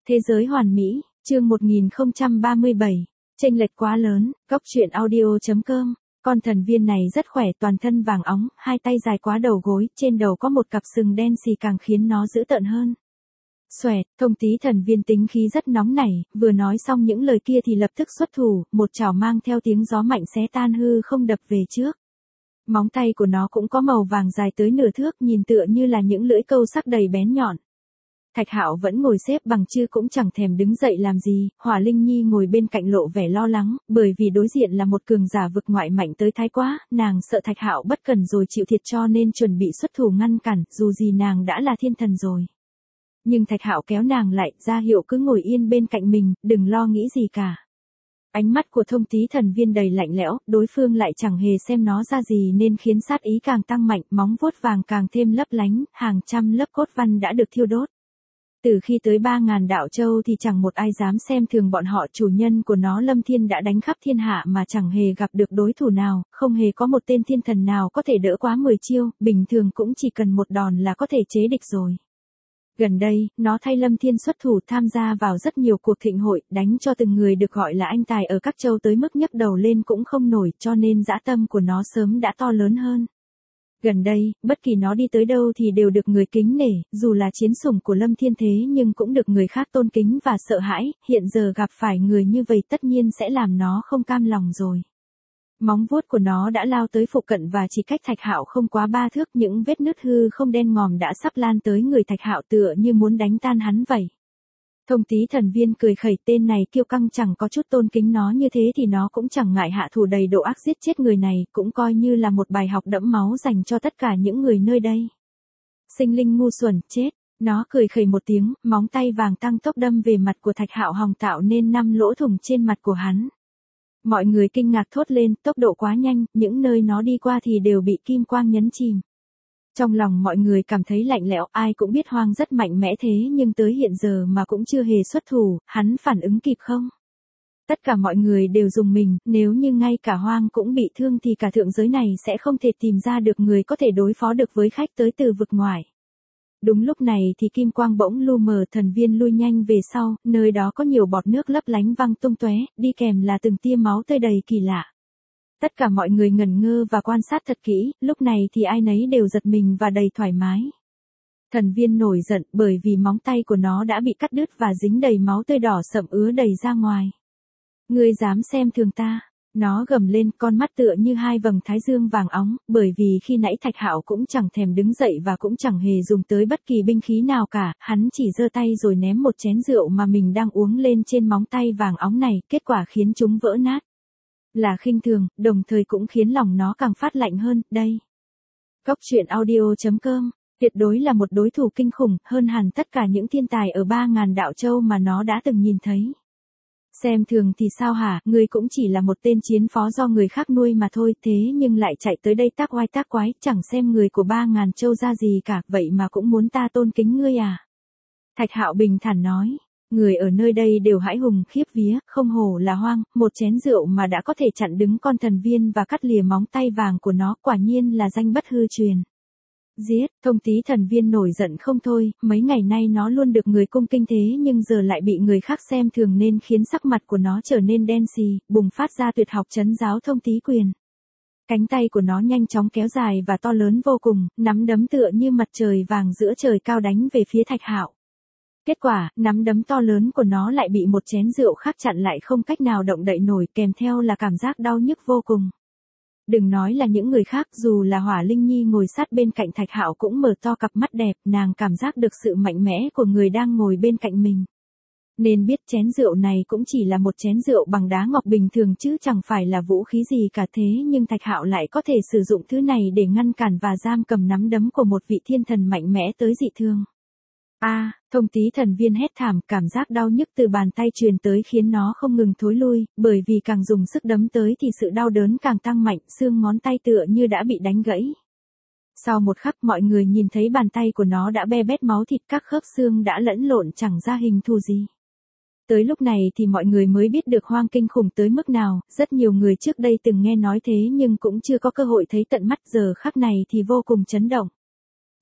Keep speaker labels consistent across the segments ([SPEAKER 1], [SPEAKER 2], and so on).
[SPEAKER 1] Thế giới hoàn mỹ, chương 1037, chênh lệch quá lớn, góc truyện audio.com. Con thần viên này rất khỏe, toàn thân vàng óng, hai tay dài quá đầu gối, trên đầu có một cặp sừng đen xì càng khiến nó dữ tợn hơn. Xoẹt, Thông Tý thần viên tính khí rất nóng nảy, vừa nói xong những lời kia thì lập tức xuất thủ, một chảo mang theo tiếng gió mạnh xé tan hư không đập về trước. Móng tay của nó cũng có màu vàng dài tới nửa thước, nhìn tựa như là những lưỡi câu sắc đầy bén nhọn. Thạch Hạo vẫn ngồi xếp bằng chứ cũng chẳng thèm đứng dậy làm gì, Hỏa Linh Nhi ngồi bên cạnh lộ vẻ lo lắng, bởi vì đối diện là một cường giả vực ngoại mạnh tới thái quá, nàng sợ Thạch Hạo bất cần rồi chịu thiệt cho nên chuẩn bị xuất thủ ngăn cản, dù gì nàng đã là thiên thần rồi. Nhưng Thạch Hạo kéo nàng lại, ra hiệu cứ ngồi yên bên cạnh mình, đừng lo nghĩ gì cả. Ánh mắt của Thông Tý thần viên đầy lạnh lẽo, đối phương lại chẳng hề xem nó ra gì nên khiến sát ý càng tăng mạnh, móng vuốt vàng càng thêm lấp lánh, hàng trăm lớp cốt văn đã được thiêu đốt. Từ khi tới 3.000 đạo châu thì chẳng một ai dám xem thường bọn họ, chủ nhân của nó Lâm Thiên đã đánh khắp thiên hạ mà chẳng hề gặp được đối thủ nào, không hề có một tên thiên thần nào có thể đỡ quá 10 chiêu, bình thường cũng chỉ cần một đòn là có thể chế địch rồi. Gần đây, nó thay Lâm Thiên xuất thủ tham gia vào rất nhiều cuộc thịnh hội, đánh cho từng người được gọi là anh tài ở các châu tới mức nhấc đầu lên cũng không nổi, cho nên dã tâm của nó sớm đã to lớn hơn. Gần đây, bất kỳ nó đi tới đâu thì đều được người kính nể, dù là chiến sủng của Lâm Thiên thế nhưng cũng được người khác tôn kính và sợ hãi, hiện giờ gặp phải người như vậy tất nhiên sẽ làm nó không cam lòng rồi. Móng vuốt của nó đã lao tới phụ cận và chỉ cách Thạch Hạo không quá 3 thước, những vết nứt hư không đen ngòm đã sắp lan tới người Thạch Hạo tựa như muốn đánh tan hắn vậy. Thông Tý thần viên cười khẩy, tên này kiêu căng, chẳng có chút tôn kính nó như thế thì nó cũng chẳng ngại hạ thủ đầy độ ác giết chết người này, cũng coi như là một bài học đẫm máu dành cho tất cả những người nơi đây. Sinh linh ngu xuẩn, chết. Nó cười khẩy một tiếng, móng tay vàng tăng tốc đâm về mặt của Thạch Hạo hòng tạo nên 5 lỗ thủng trên mặt của hắn. Mọi người kinh ngạc thốt lên, tốc độ quá nhanh, những nơi nó đi qua thì đều bị kim quang nhấn chìm. Trong lòng mọi người cảm thấy lạnh lẽo, ai cũng biết Hoang rất mạnh mẽ thế nhưng tới hiện giờ mà cũng chưa hề xuất thủ, hắn phản ứng kịp không? Tất cả mọi người đều rùng mình, nếu như ngay cả Hoang cũng bị thương thì cả thượng giới này sẽ không thể tìm ra được người có thể đối phó được với khách tới từ vực ngoài. Đúng lúc này thì kim quang bỗng lu mờ, thần viên lui nhanh về sau, nơi đó có nhiều bọt nước lấp lánh văng tung tóe, đi kèm là từng tia máu tươi đầy kỳ lạ. Tất cả mọi người ngẩn ngơ và quan sát thật kỹ, lúc này thì ai nấy đều giật mình và đầy thoải mái. Thần viên nổi giận bởi vì móng tay của nó đã bị cắt đứt và dính đầy máu tươi đỏ sậm ứa đầy ra ngoài. Ngươi dám xem thường ta? Nó gầm lên, con mắt tựa như hai vầng thái dương vàng óng, bởi vì khi nãy Thạch Hạo cũng chẳng thèm đứng dậy và cũng chẳng hề dùng tới bất kỳ binh khí nào cả, hắn chỉ giơ tay rồi ném một chén rượu mà mình đang uống lên trên móng tay vàng óng này, kết quả khiến chúng vỡ nát. Là khinh thường, đồng thời cũng khiến lòng nó càng phát lạnh hơn, đây. Góc truyện audio.com, tuyệt đối là một đối thủ kinh khủng, hơn hẳn tất cả những thiên tài ở 3.000 đạo châu mà nó đã từng nhìn thấy. Xem thường thì sao hả, ngươi cũng chỉ là một tên chiến phó do người khác nuôi mà thôi, thế nhưng lại chạy tới đây tác oai tác quái, chẳng xem người của 3.000 châu ra gì cả, vậy mà cũng muốn ta tôn kính ngươi à? Thạch Hạo bình thản nói. Người ở nơi đây đều hãi hùng khiếp vía, không hổ là Hoang, một chén rượu mà đã có thể chặn đứng con thần viên và cắt lìa móng tay vàng của nó, quả nhiên là danh bất hư truyền. Giết, Thông Tý thần viên nổi giận không thôi, mấy ngày nay nó luôn được người cung kính thế nhưng giờ lại bị người khác xem thường nên khiến sắc mặt của nó trở nên đen xì, bùng phát ra tuyệt học trấn giáo Thông Tý quyền. Cánh tay của nó nhanh chóng kéo dài và to lớn vô cùng, nắm đấm tựa như mặt trời vàng giữa trời cao đánh về phía Thạch Hạo. Kết quả, nắm đấm to lớn của nó lại bị một chén rượu khác chặn lại, không cách nào động đậy nổi, kèm theo là cảm giác đau nhức vô cùng. Đừng nói là những người khác, dù là Hỏa Linh Nhi ngồi sát bên cạnh Thạch Hạo cũng mở to cặp mắt đẹp, nàng cảm giác được sự mạnh mẽ của người đang ngồi bên cạnh mình. Nên biết chén rượu này cũng chỉ là một chén rượu bằng đá ngọc bình thường chứ chẳng phải là vũ khí gì cả, thế nhưng Thạch Hạo lại có thể sử dụng thứ này để ngăn cản và giam cầm nắm đấm của một vị thiên thần mạnh mẽ tới dị thương. Thông Tý thần viên hét thảm, cảm giác đau nhức từ bàn tay truyền tới khiến nó không ngừng thối lui, bởi vì càng dùng sức đấm tới thì sự đau đớn càng tăng mạnh, xương ngón tay tựa như đã bị đánh gãy. Sau một khắc mọi người nhìn thấy bàn tay của nó đã be bét máu thịt, các khớp xương đã lẫn lộn chẳng ra hình thù gì. Tới lúc này thì mọi người mới biết được Hoang kinh khủng tới mức nào, rất nhiều người trước đây từng nghe nói thế nhưng cũng chưa có cơ hội thấy tận mắt, giờ khắc này thì vô cùng chấn động.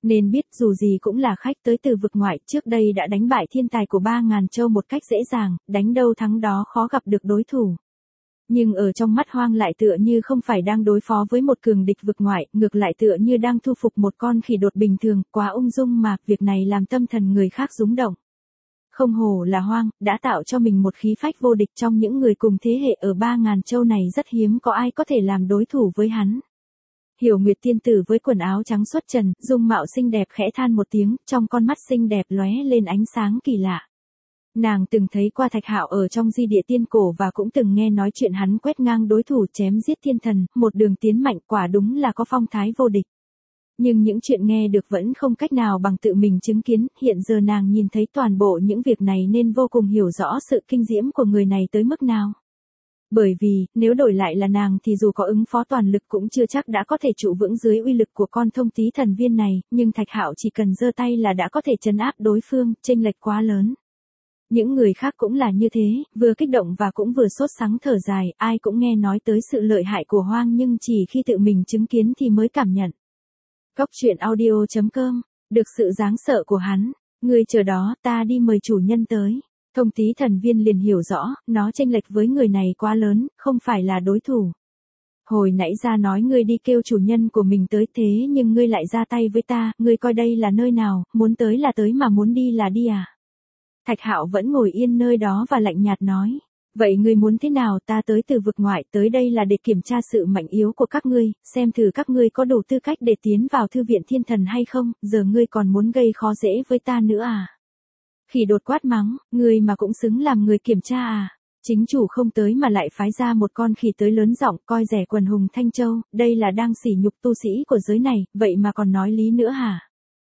[SPEAKER 1] Nên biết dù gì cũng là khách tới từ vực ngoại, trước đây đã đánh bại thiên tài của 3.000 châu một cách dễ dàng, đánh đâu thắng đó khó gặp được đối thủ. Nhưng ở trong mắt Hoang lại tựa như không phải đang đối phó với một cường địch vực ngoại, ngược lại tựa như đang thu phục một con khỉ đột bình thường, quá ung dung mà, việc này làm tâm thần người khác rúng động. Không hổ là Hoang, đã tạo cho mình một khí phách vô địch, trong những người cùng thế hệ ở 3.000 châu này rất hiếm có ai có thể làm đối thủ với hắn. Hiểu Nguyệt tiên tử với quần áo trắng xuất trần, dung mạo xinh đẹp khẽ than một tiếng, trong con mắt xinh đẹp lóe lên ánh sáng kỳ lạ. Nàng từng thấy qua Thạch Hạo ở trong di địa tiên cổ và cũng từng nghe nói chuyện hắn quét ngang đối thủ chém giết thiên thần, một đường tiến mạnh, quả đúng là có phong thái vô địch. Nhưng những chuyện nghe được vẫn không cách nào bằng tự mình chứng kiến, hiện giờ nàng nhìn thấy toàn bộ những việc này nên vô cùng hiểu rõ sự kinh diễm của người này tới mức nào. Bởi vì, nếu đổi lại là nàng thì dù có ứng phó toàn lực cũng chưa chắc đã có thể trụ vững dưới uy lực của con thông tí thần viên này, nhưng Thạch Hạo chỉ cần giơ tay là đã có thể trấn áp đối phương, chênh lệch quá lớn. Những người khác cũng là như thế, vừa kích động và cũng vừa sốt sắng thở dài, ai cũng nghe nói tới sự lợi hại của Hoang nhưng chỉ khi tự mình chứng kiến thì mới cảm nhận. Cốc truyện audio.com, được sự đáng sợ của hắn, người chờ đó, ta đi mời chủ nhân tới. Thông tí thần viên liền hiểu rõ, nó chênh lệch với người này quá lớn, không phải là đối thủ. Hồi nãy ra nói ngươi đi kêu chủ nhân của mình tới thế nhưng ngươi lại ra tay với ta, ngươi coi đây là nơi nào, muốn tới là tới mà muốn đi là đi à? Thạch Hạo vẫn ngồi yên nơi đó và lạnh nhạt nói, vậy ngươi muốn thế nào, ta tới từ vực ngoại tới đây là để kiểm tra sự mạnh yếu của các ngươi, xem thử các ngươi có đủ tư cách để tiến vào thư viện thiên thần hay không, giờ ngươi còn muốn gây khó dễ với ta nữa à? Khỉ đột quát mắng, ngươi mà cũng xứng làm người kiểm tra à? Chính chủ không tới mà lại phái ra một con khỉ tới lớn giọng coi rẻ quần hùng Thanh Châu, đây là đang sỉ nhục tu sĩ của giới này, vậy mà còn nói lý nữa hả?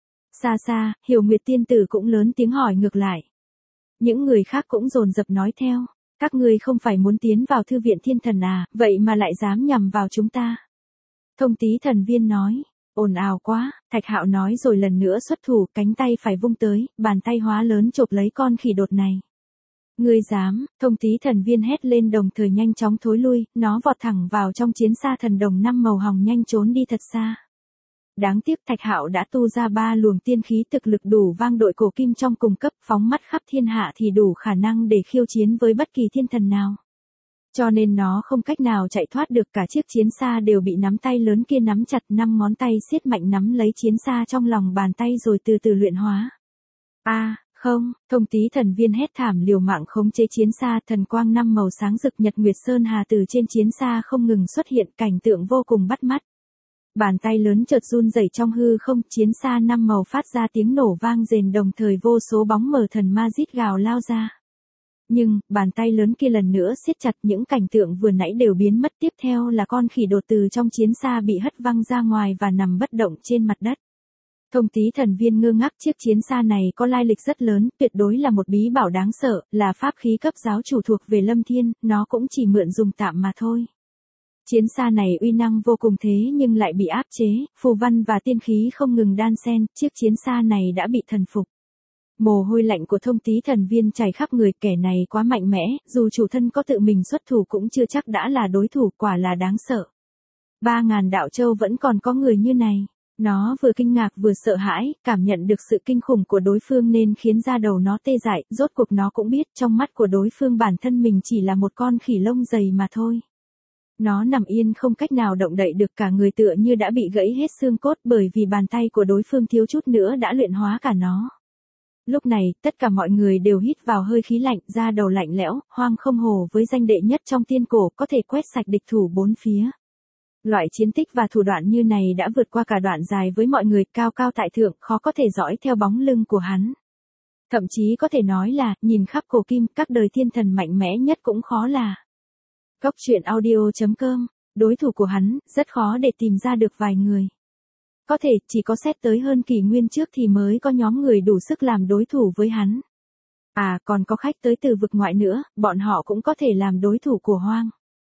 [SPEAKER 1] Xa xa, Hiểu Nguyệt tiên tử cũng lớn tiếng hỏi ngược lại. Những người khác cũng dồn dập nói theo, các ngươi không phải muốn tiến vào thư viện thiên thần à, vậy mà lại dám nhằm vào chúng ta. Thông tí thần viên nói, ồn ào quá, Thạch Hạo nói rồi lần nữa xuất thủ, cánh tay phải vung tới, bàn tay hóa lớn chộp lấy con khỉ đột này. Ngươi dám, thông tí thần viên hét lên đồng thời nhanh chóng thối lui, nó vọt thẳng vào trong chiến xa thần đồng 5 màu hồng nhanh trốn đi thật xa. Đáng tiếc Thạch Hạo đã tu ra 3 luồng tiên khí thực lực đủ vang đội cổ kim trong cùng cấp, phóng mắt khắp thiên hạ thì đủ khả năng để khiêu chiến với bất kỳ thiên thần nào. Cho nên nó không cách nào chạy thoát được, cả chiếc chiến xa đều bị nắm tay lớn kia nắm chặt, 5 ngón tay siết mạnh nắm lấy chiến xa trong lòng bàn tay rồi từ từ luyện hóa. Không, thông tí thần viên hét thảm liều mạng khống chế chiến xa, thần quang 5 màu sáng rực nhật nguyệt sơn hà từ trên chiến xa không ngừng xuất hiện, cảnh tượng vô cùng bắt mắt. Bàn tay lớn chợt run rẩy trong hư không, chiến xa 5 màu phát ra tiếng nổ vang rền đồng thời vô số bóng mờ thần ma rít gào lao ra. Nhưng, bàn tay lớn kia lần nữa siết chặt, những cảnh tượng vừa nãy đều biến mất, tiếp theo là con khỉ đột từ trong chiến xa bị hất văng ra ngoài và nằm bất động trên mặt đất. Thông tí thần viên ngơ ngác, chiếc chiến xa này có lai lịch rất lớn, tuyệt đối là một bí bảo đáng sợ, là pháp khí cấp giáo chủ thuộc về Lâm Thiên, nó cũng chỉ mượn dùng tạm mà thôi. Chiến xa này uy năng vô cùng thế nhưng lại bị áp chế, phù văn và tiên khí không ngừng đan xen, chiếc chiến xa này đã bị thần phục. Mồ hôi lạnh của thông tí thần viên chảy khắp người, kẻ này quá mạnh mẽ, dù chủ thân có tự mình xuất thủ cũng chưa chắc đã là đối thủ, quả là đáng sợ. 3.000 đạo châu vẫn còn có người như này. Nó vừa kinh ngạc vừa sợ hãi, cảm nhận được sự kinh khủng của đối phương nên khiến da đầu nó tê dại, rốt cuộc nó cũng biết trong mắt của đối phương bản thân mình chỉ là một con khỉ lông dày mà thôi. Nó nằm yên không cách nào động đậy được, cả người tựa như đã bị gãy hết xương cốt bởi vì bàn tay của đối phương thiếu chút nữa đã luyện hóa cả nó. Lúc này, tất cả mọi người đều hít vào hơi khí lạnh, da đầu lạnh lẽo, Hoang không hổ với danh đệ nhất trong tiên cổ, có thể quét sạch địch thủ bốn phía. Loại chiến tích và thủ đoạn như này đã vượt qua cả đoạn dài với mọi người, cao cao tại thượng, khó có thể dõi theo bóng lưng của hắn. Thậm chí có thể nói là, nhìn khắp cổ kim, các đời thiên thần mạnh mẽ nhất cũng khó là. Cốc truyện audio.com, đối thủ của hắn, rất khó để tìm ra được vài người. Có thể, chỉ có xét tới hơn kỷ nguyên trước thì mới có nhóm người đủ sức làm đối thủ với hắn. Còn có khách tới từ vực ngoại nữa, bọn họ cũng có thể làm đối thủ của Hoang.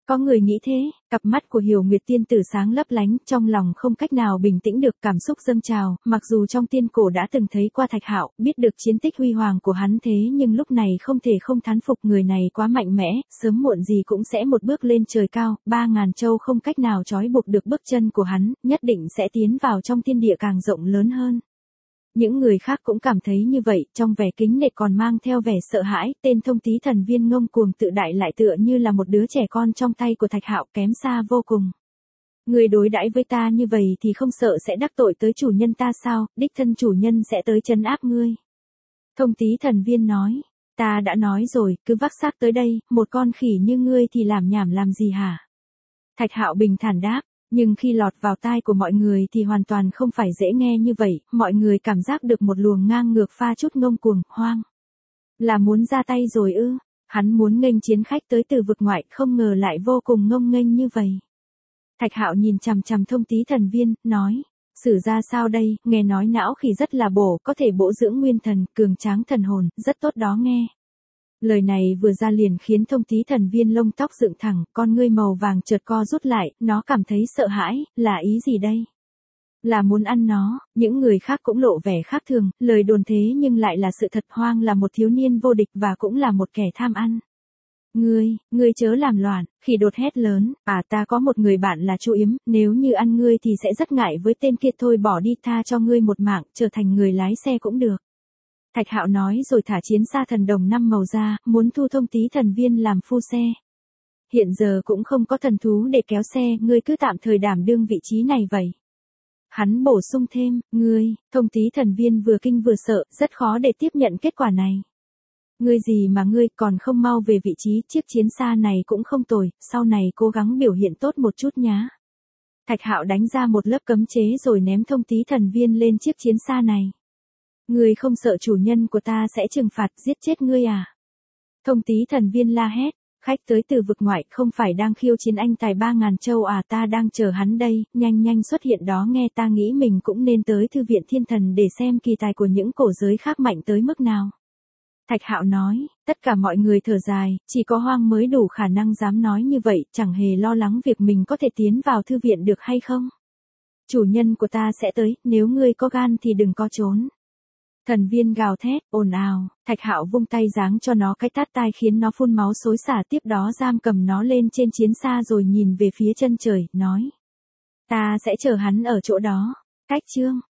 [SPEAKER 1] Có người nghĩ thế, cặp mắt của Hiểu Nguyệt tiên tử sáng lấp lánh, trong lòng không cách nào bình tĩnh được, cảm xúc dâng trào, mặc dù trong tiên cổ đã từng thấy qua Thạch Hạo, biết được chiến tích huy hoàng của hắn thế nhưng lúc này không thể không thán phục người này quá mạnh mẽ, sớm muộn gì cũng sẽ một bước lên trời cao, 3.000 châu không cách nào trói buộc được bước chân của hắn, nhất định sẽ tiến vào trong thiên địa càng rộng lớn hơn. Những người khác cũng cảm thấy như vậy, trong vẻ kính nể còn mang theo vẻ sợ hãi, tên Thông Tý Thần Viên ngông cuồng tự đại lại tựa như là một đứa trẻ con trong tay của Thạch Hạo, kém xa vô cùng. Người đối đãi với ta như vậy thì không sợ sẽ đắc tội tới chủ nhân ta sao, đích thân chủ nhân sẽ tới trấn áp ngươi. Thông Tý Thần Viên nói, ta đã nói rồi, cứ vác xác tới đây, một con khỉ như ngươi thì làm nhảm làm gì hả? Thạch Hạo bình thản đáp. Nhưng khi lọt vào tai của mọi người thì hoàn toàn không phải dễ nghe như vậy, mọi người cảm giác được một luồng ngang ngược pha chút ngông cuồng, hoang. Là muốn ra tay rồi ư, hắn muốn nghênh chiến khách tới từ vực ngoại, không ngờ lại vô cùng ngông nghênh như vậy. Thạch Hạo nhìn chằm chằm Thông Tý Thần Viên, nói, xử ra sao đây, nghe nói não khỉ rất là bổ, có thể bổ dưỡng nguyên thần, cường tráng thần hồn, rất tốt đó nghe. Lời này vừa ra liền khiến Thông Tý Thần Viên lông tóc dựng thẳng, con ngươi màu vàng chợt co rút lại, nó cảm thấy sợ hãi, là ý gì đây? Là muốn ăn nó, những người khác cũng lộ vẻ khác thường, lời đồn thế nhưng lại là sự thật. Hoang là một thiếu niên vô địch và cũng là một kẻ tham ăn. Ngươi chớ làm loạn, khỉ đột hét lớn, ta có một người bạn là Chu Yếm, nếu như ăn ngươi thì sẽ rất ngại với tên kia, thôi bỏ đi, tha cho ngươi một mạng, trở thành người lái xe cũng được. Thạch Hạo nói rồi thả chiến xa thần đồng 5 màu ra, muốn thu Thông Tý Thần Viên làm phu xe. Hiện giờ cũng không có thần thú để kéo xe, ngươi cứ tạm thời đảm đương vị trí này vậy. Hắn bổ sung thêm, Thông Tý Thần Viên vừa kinh vừa sợ, rất khó để tiếp nhận kết quả này. Ngươi gì mà ngươi còn không mau về vị trí, chiếc chiến xa này cũng không tồi, sau này cố gắng biểu hiện tốt một chút nhá. Thạch Hạo đánh ra một lớp cấm chế rồi ném Thông Tý Thần Viên lên chiếc chiến xa này. Ngươi không sợ chủ nhân của ta sẽ trừng phạt giết chết ngươi à? Thông Tý Thần Viên la hét, khách tới từ vực ngoại không phải đang khiêu chiến anh tài 3.000 châu à, ta đang chờ hắn đây, nhanh xuất hiện đó nghe, ta nghĩ mình cũng nên tới thư viện thiên thần để xem kỳ tài của những cổ giới khác mạnh tới mức nào. Thạch Hạo nói, tất cả mọi người thở dài, chỉ có Hoang mới đủ khả năng dám nói như vậy, chẳng hề lo lắng việc mình có thể tiến vào thư viện được hay không. Chủ nhân của ta sẽ tới, nếu ngươi có gan thì đừng có trốn. Thần Viên gào thét, ồn ào, Thạch Hạo vung tay giáng cho nó cái tát tai khiến nó phun máu xối xả, tiếp đó giam cầm nó lên trên chiến xa rồi nhìn về phía chân trời, nói. Ta sẽ chờ hắn ở chỗ đó. Cách chương